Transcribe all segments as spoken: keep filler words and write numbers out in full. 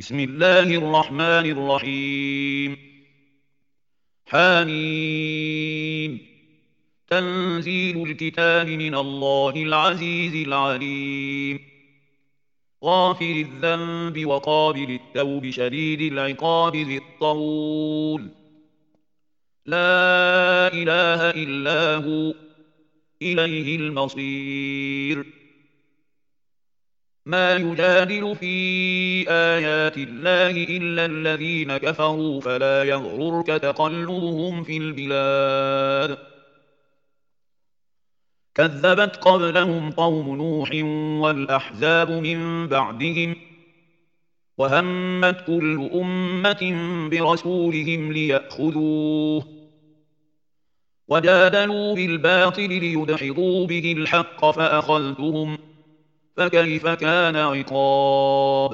بسم الله الرحمن الرحيم. حميم. تنزيل الكتاب من الله العزيز العليم. غافر الذنب وقابل التوب شديد العقاب ذي الطول. لا إله إلا هو إليه المصير. ما يجادل في آيات الله إلا الذين كفروا فلا يغررك تقلبهم في البلاد. كذبت قبلهم قوم نوح والأحزاب من بعدهم وهمت كل أمة برسولهم ليأخذوه وجادلوا بالباطل ليدحضوا به الحق فأخذتهم فكيف كان عقاب.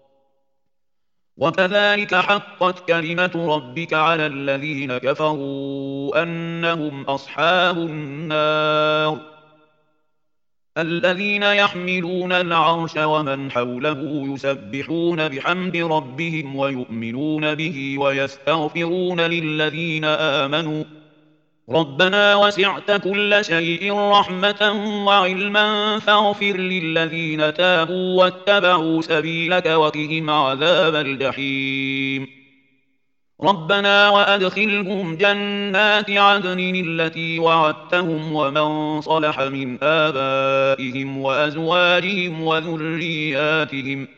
وكذلك حقت كلمة ربك على الذين كفروا أنهم أصحاب النار. الذين يحملون العرش ومن حوله يسبحون بحمد ربهم ويؤمنون به ويستغفرون للذين آمنوا ربنا وسعت كل شيء رحمة وعلما فاغفر للذين تابوا واتبعوا سبيلك وقهم عذاب الجحيم. ربنا وأدخلهم جنات عدن التي وعدتهم ومن صلح من آبائهم وأزواجهم وذرياتهم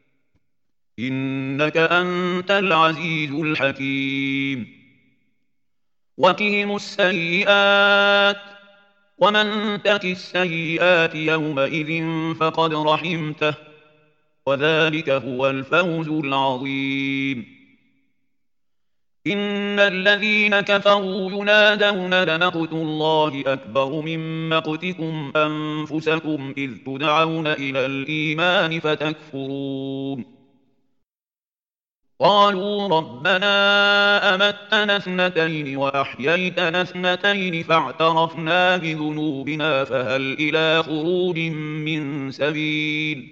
إنك أنت العزيز الحكيم. وقهم السيئات ومن تك السيئات يومئذ فقد رحمته وذلك هو الفوز العظيم. إن الذين كفروا ينادون لمقت الله أكبر من مقتكم أنفسكم إذ تدعون إلى الإيمان فتكفرون. قالوا ربنا أمتنا اثنتين وأحييتنا اثنتين فاعترفنا بذنوبنا فهل إلى خروج من سبيل.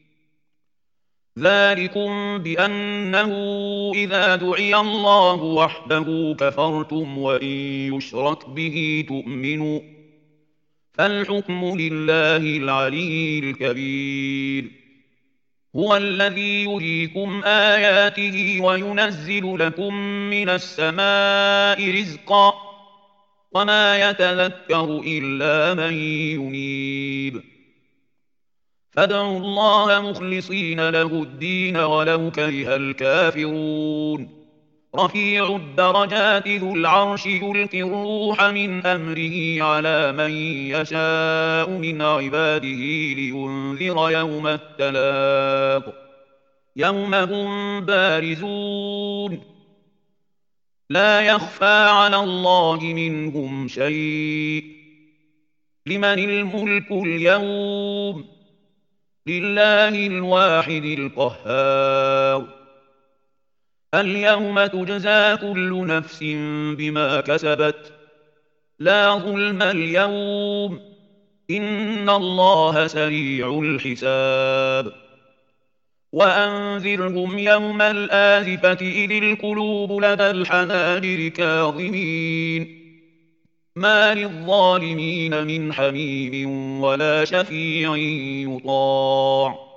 ذلكم بأنه إذا دعي الله وحده كفرتم وإن يشرك به تؤمنوا فالحكم لله العلي الكبير. هو الذي يريكم آياته وينزل لكم من السماء رزقا وما يتذكر إلا من ينيب. فادعوا الله مخلصين له الدين ولو كره الكافرون. رفيع الدرجات ذو العرش يلقي الروح من أمره على من يشاء من عباده لينذر يوم التلاق يوم هم بارزون لا يخفى على الله منهم شيء. لمن الملك اليوم لله الواحد القهار. اليوم تجزى كل نفس بما كسبت لا ظلم اليوم إن الله سريع الحساب. وأنذرهم يوم الآزفة إذ القلوب لدى الحناجر كاظمين ما للظالمين من حميم ولا شفيع يطاع.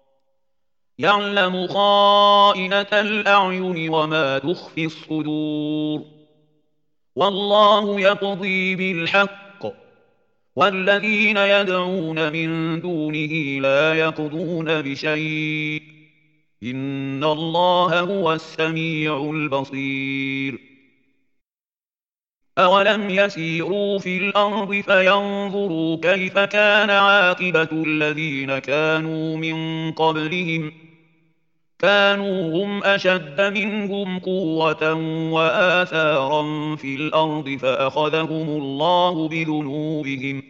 يعلم خائنة الأعين وما تخفي الصدور. والله يقضي بالحق والذين يدعون من دونه لا يقضون بشيء إن الله هو السميع البصير. أولم يسيروا في الأرض فينظروا كيف كان عاقبة الذين كانوا من قبلهم كانوا هم أشد منهم قوة وآثارا في الأرض فأخذهم الله بذنوبهم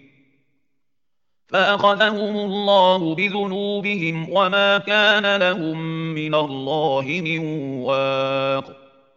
فأخذهم الله بذنوبهم وما كان لهم من الله من واق.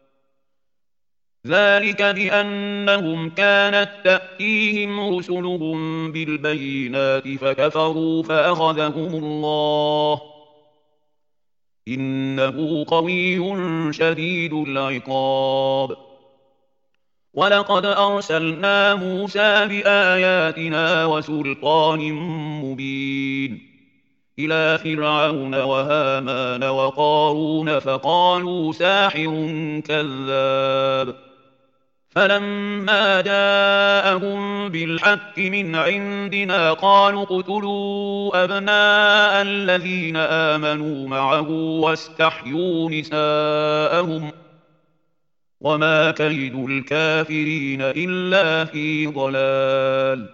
ذلك بأنهم كانت تأتيهم رسلهم بالبينات فكفروا فأخذهم الله إنه قوي شديد العقاب. ولقد أرسلنا موسى بآياتنا وسلطان مبين إلى فرعون وهامان وقارون فقالوا ساحر كذاب. فلما جاءهم بالحق من عندنا قالوا اقتلوا أبناء الذين آمنوا معه واستحيوا نساءهم وما كيد الكافرين إلا في ضلال.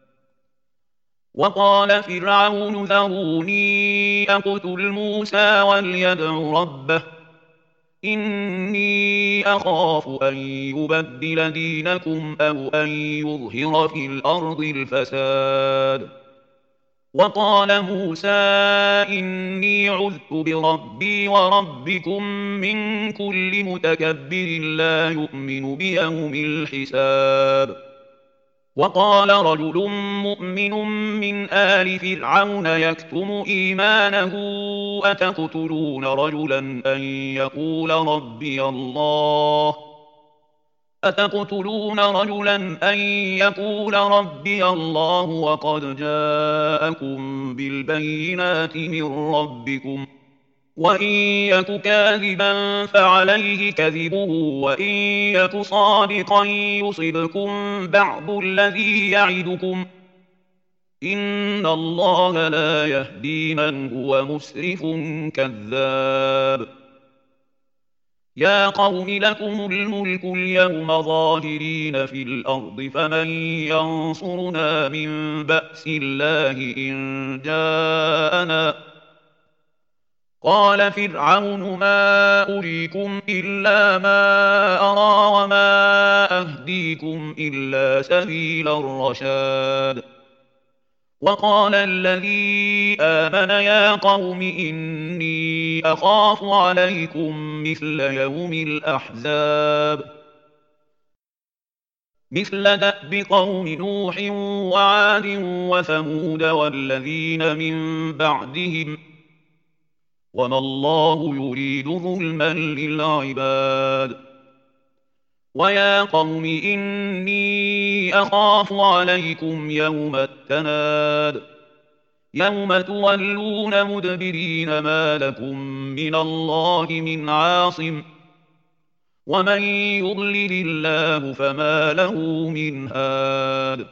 وقال فرعون ذروني أقتل موسى وليدع ربه إني أخاف أن يبدل دينكم أو أن يظهر في الأرض الفساد. وقال موسى إني عذت بربي وربكم من كل متكبر لا يؤمن بيوم الحساب. وقال رجل مؤمن من آل فرعون يكتم إيمانه أتقتلون رجلا أن يقول ربي الله أتقتلون رجلا أن يقول ربي الله وقد جاءكم بالبينات من ربكم وإن يك كاذبا فعليه كذبه وإن يك صادقا يصبكم بعض الذي يعدكم إن الله لا يهدي من هو مسرف كذاب. يا قوم لكم الملك اليوم ظاهرين في الأرض فمن ينصرنا من بأس الله إن جاءنا. قال فرعون ما أريكم إلا ما أرى وما أهديكم إلا سبيل الرشاد. وقال الذي آمن يا قوم إني أخاف عليكم مثل يوم الأحزاب مثل دأب قوم نوح وعاد وثمود والذين من بعدهم وما الله يريد ظلما للعباد. ويا قوم إني أخاف عليكم يوم التناد يوم تولون مدبرين ما لكم من الله من عاصم ومن يضلل الله فما له من هاد.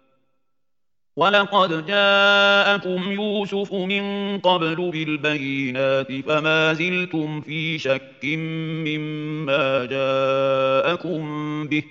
ولقد جاءكم يوسف من قبل بالبينات فما زلتم في شك مما جاءكم به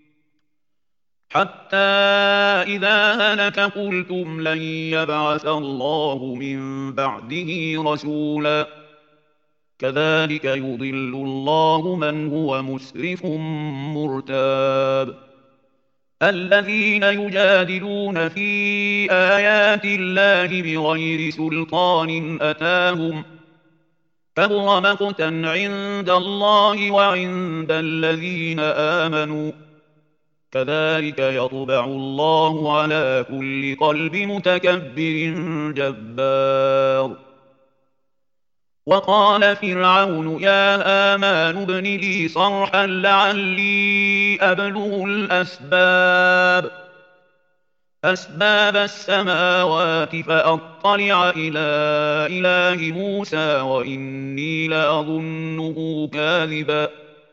حتى إذا هلك قلتم لن يبعث الله من بعده رسولا كذلك يضل الله من هو مسرف مرتاب. الذين يجادلون في آيات الله بغير سلطان أتاهم كبر مقتا عند الله وعند الذين آمنوا كذلك يطبع الله على كل قلب متكبر جبار. وقال فرعون يا آمان ابن لي صرحا لعلي أبلغ الأسباب أسباب السماوات فأطلع إلى إله موسى وإني لأظنه كاذبا.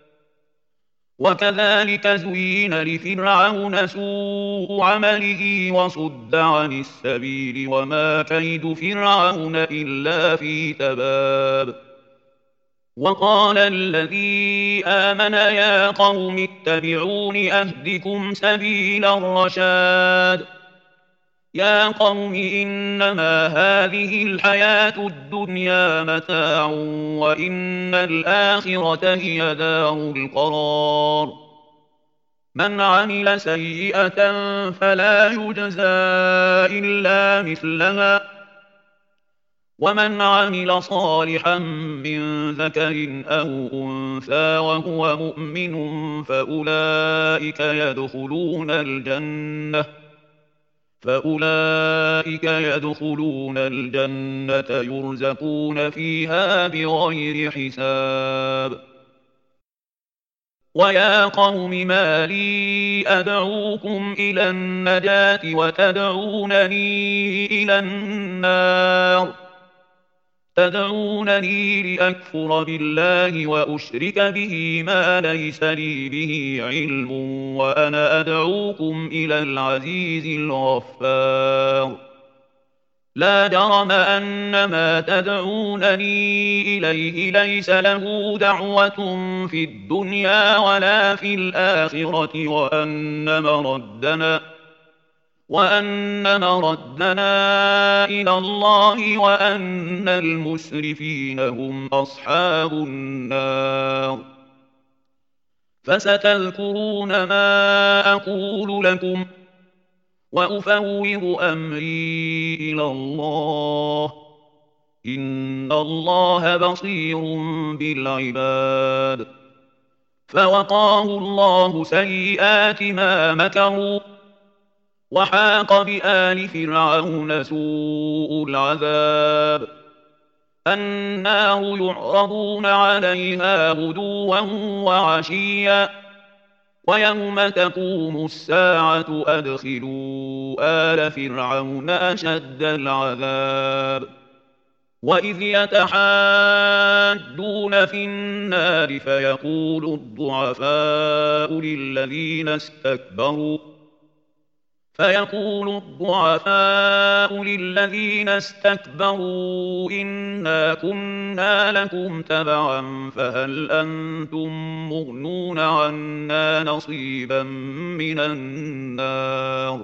وكذلك زين لفرعون سوء عمله وصد عن السبيل وما كيد فرعون إلا في تباب. وقال الذي آمن يا قوم اتبعون أهدكم سبيل الرشاد. يا قوم إنما هذه الحياة الدنيا متاع وإن الآخرة هي دار القرار. من عمل سيئة فلا يجزى إلا مثلها ومن عمل صالحا من ذكر أو أنثى وهو مؤمن فأولئك يدخلون الجنة فأولئك يدخلون الجنة يرزقون فيها بغير حساب. ويا قوم ما لي أدعوكم إلى النجاة وتدعونني إلى النار تدعونني لأكفر بالله وأشرك به ما ليس لي به علم وأنا أدعوكم إلى العزيز الغفار. لا جرم أن ما تدعونني إليه ليس له دعوة في الدنيا ولا في الآخرة وأن مردنا وأن مردنا إلى الله وأن المسرفين هم أصحاب النار. فستذكرون ما أقول لكم وأفوض أمري إلى الله إن الله بصير بالعباد. فوقاه الله سيئات ما مكروا وحاق بآل فرعون سوء العذاب. النار يعرضون عليها غدوا وعشيا ويوم تقوم الساعة أدخلوا آل فرعون أشد العذاب. وإذ يتحاجون في النار فيقول الضعفاء للذين استكبروا فيقول الضعفاء للذين استكبروا إنا كنا لكم تبعا فهل أنتم مغنون عنا نصيبا من النار.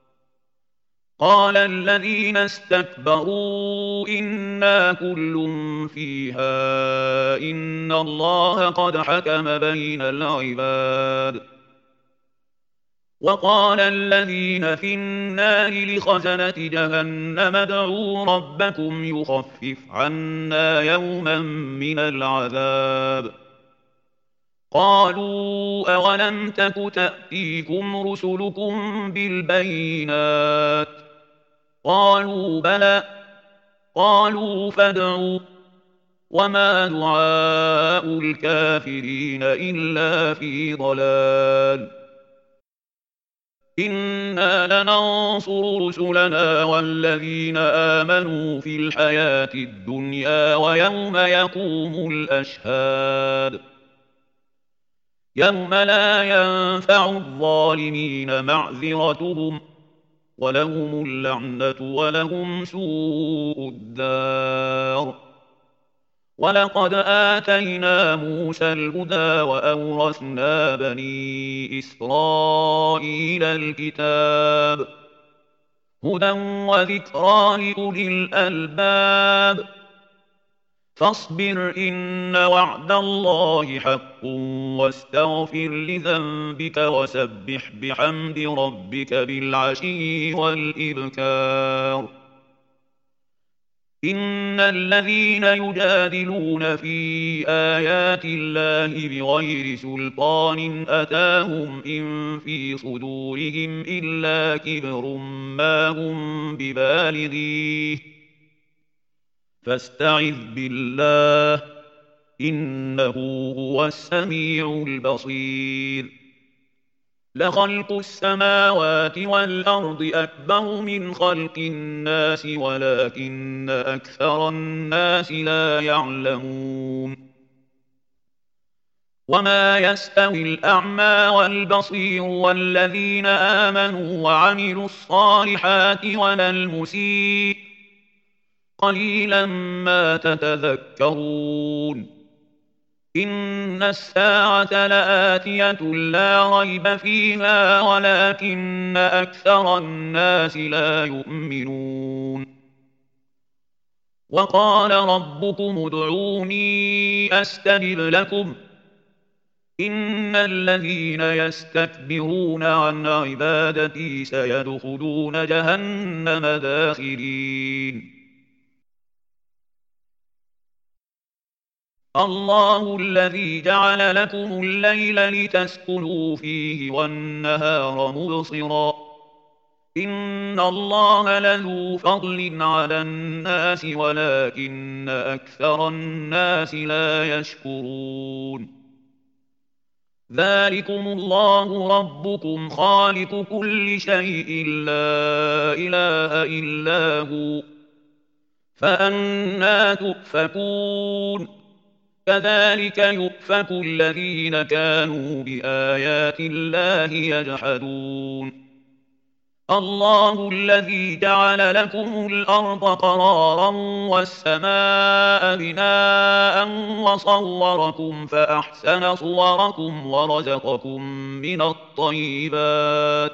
قال الذين استكبروا إنا كل فيها إن الله قد حكم بين العباد. وقال الذين في النار لخزنة جهنم ادعوا ربكم يخفف عنا يوما من العذاب. قالوا أولم تك تأتيكم رسلكم بالبينات قالوا بلى قالوا فادعوا وما دعاء الكافرين إلا في ضلال. إنا لننصر رسلنا والذين آمنوا في الحياة الدنيا ويوم يقوم الأشهاد. يوم لا ينفع الظالمين معذرتهم ولهم اللعنة ولهم سوء الدار. ولقد آتينا موسى الهدى وأورثنا بني إسرائيل الكتاب هدى وذكرى لأولي الألباب. فاصبر إن وعد الله حق واستغفر لذنبك وسبح بحمد ربك بالعشي والإبكار. إن الذين يجادلون في آيات الله بغير سلطان أتاهم إن في صدورهم إلا كبر ما هم ببالغيه فاستعذ بالله إنه هو السميع البصير. لخلق السماوات والأرض أكبر من خلق الناس ولكن أكثر الناس لا يعلمون. وما يستوي الأعمى والبصير والذين آمنوا وعملوا الصالحات ولا المسيء قليلا ما تتذكرون. إن الساعة لآتية لا ريب فيها ولكن أكثر الناس لا يؤمنون. وقال ربكم ادعوني أستجب لكم إن الذين يستكبرون عن عبادتي سيدخلون جهنم داخرين. الله الذي جعل لكم الليل لتسكنوا فيه والنهار مبصرا إن الله لذو فضل على الناس ولكن أكثر الناس لا يشكرون ذلكم الله ربكم خالق كل شيء لا إله إلا هو فأنى تؤفكون كذلك يؤفك الذين كانوا بآيات الله يجحدون الله الذي جعل لكم الأرض قرارا والسماء بناء وصوركم فأحسن صوركم ورزقكم من الطيبات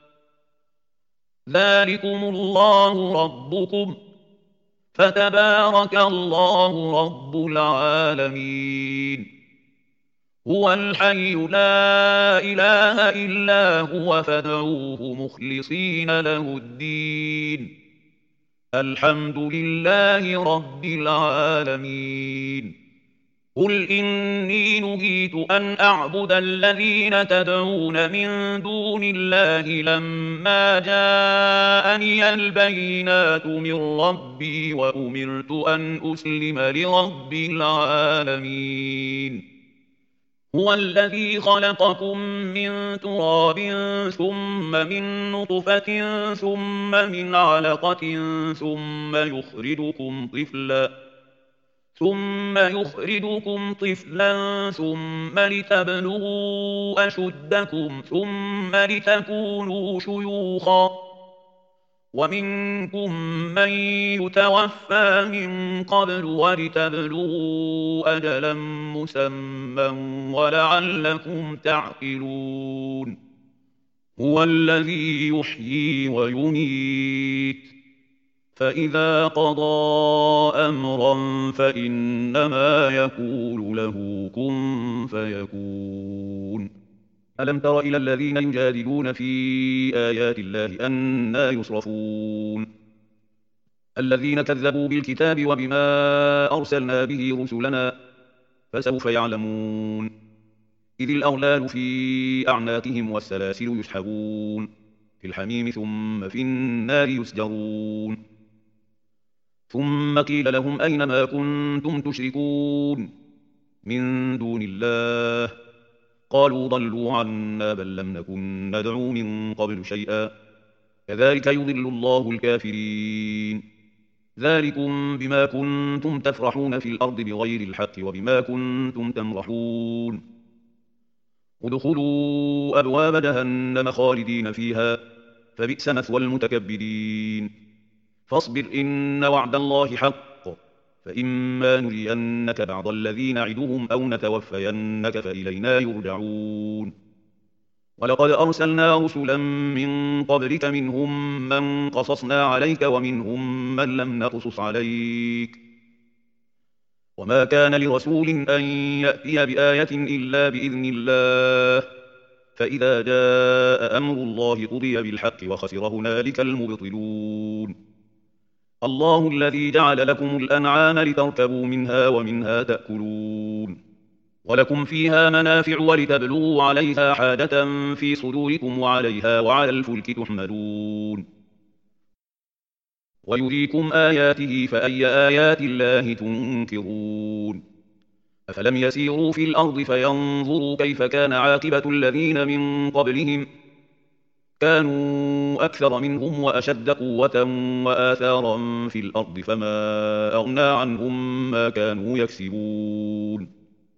ذلكم الله ربكم فتبارك الله رب العالمين هو الحي لا إله إلا هو فادعوه مخلصين له الدين الحمد لله رب العالمين قل إني نهيت أن أعبد الذين تدعون من دون الله لما جاءني البينات من ربي وأمرت أن أسلم لرب العالمين هو الذي خلقكم من تراب ثم من نطفة ثم من علقة ثم يخرجكم طفلا ثم يخرجكم طفلا ثم لتبلغوا أشدكم ثم لتكونوا شيوخا ومنكم من يتوفى من قبل ولتبلغوا أجلا مسمى ولعلكم تعقلون هو الذي يحيي ويميت فإذا قضى أمرا فإنما يقول له كن فيكون ألم تر إلى الذين يجادلون في آيات الله أنى يصرفون الذين كذبوا بالكتاب وبما أرسلنا به رسلنا فسوف يعلمون إذ الأغلال في أعناقهم والسلاسل يسحبون في الحميم ثم في النار يسجرون ثم قيل لهم أين ما كنتم تشركون من دون الله قالوا ضلوا عنا بل لم نكن ندعو من قبل شيئا كذلك يضل الله الكافرين ذلكم بما كنتم تفرحون في الأرض بغير الحق وبما كنتم تمرحون ادخلوا أبواب جهنم خالدين فيها فبئس مثوى المتكبرين فاصبر إن وعد الله حق فإما نرينك بعض الذي نعدهم أو نتوفينك فإلينا يرجعون ولقد أرسلنا رسلا من قبلك منهم من قصصنا عليك ومنهم من لم نقصص عليك وما كان لرسول أن يأتي بآية إلا بإذن الله فإذا جاء أمر الله قضي بالحق وخسر هنالك المبطلون الله الذي جعل لكم الأنعام لتركبوا منها ومنها تأكلون ولكم فيها منافع ولتبلغوا عليها حاجة في صدوركم وعليها وعلى الفلك تحملون ويريكم آياته فأي آيات الله تنكرون أفلم يسيروا في الأرض فينظروا كيف كان عاقبة الذين من قبلهم كانوا أكثر منهم وأشد قوة وآثارا في الأرض فما أغنى عنهم ما كانوا يكسبون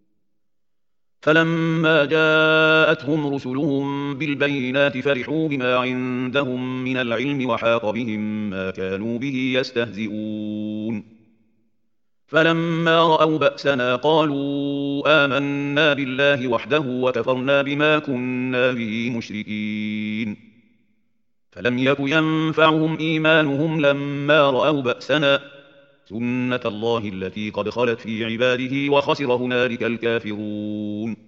فلما جاءتهم رسلهم بالبينات فرحوا بما عندهم من العلم وحاق بهم ما كانوا به يستهزئون فلما رأوا بأسنا قالوا آمنا بالله وحده وكفرنا بما كنا به مشركين فلم يك ينفعهم إيمانهم لما رأوا بأسنا سنة الله التي قد خلت في عباده وخسر هنالك الكافرون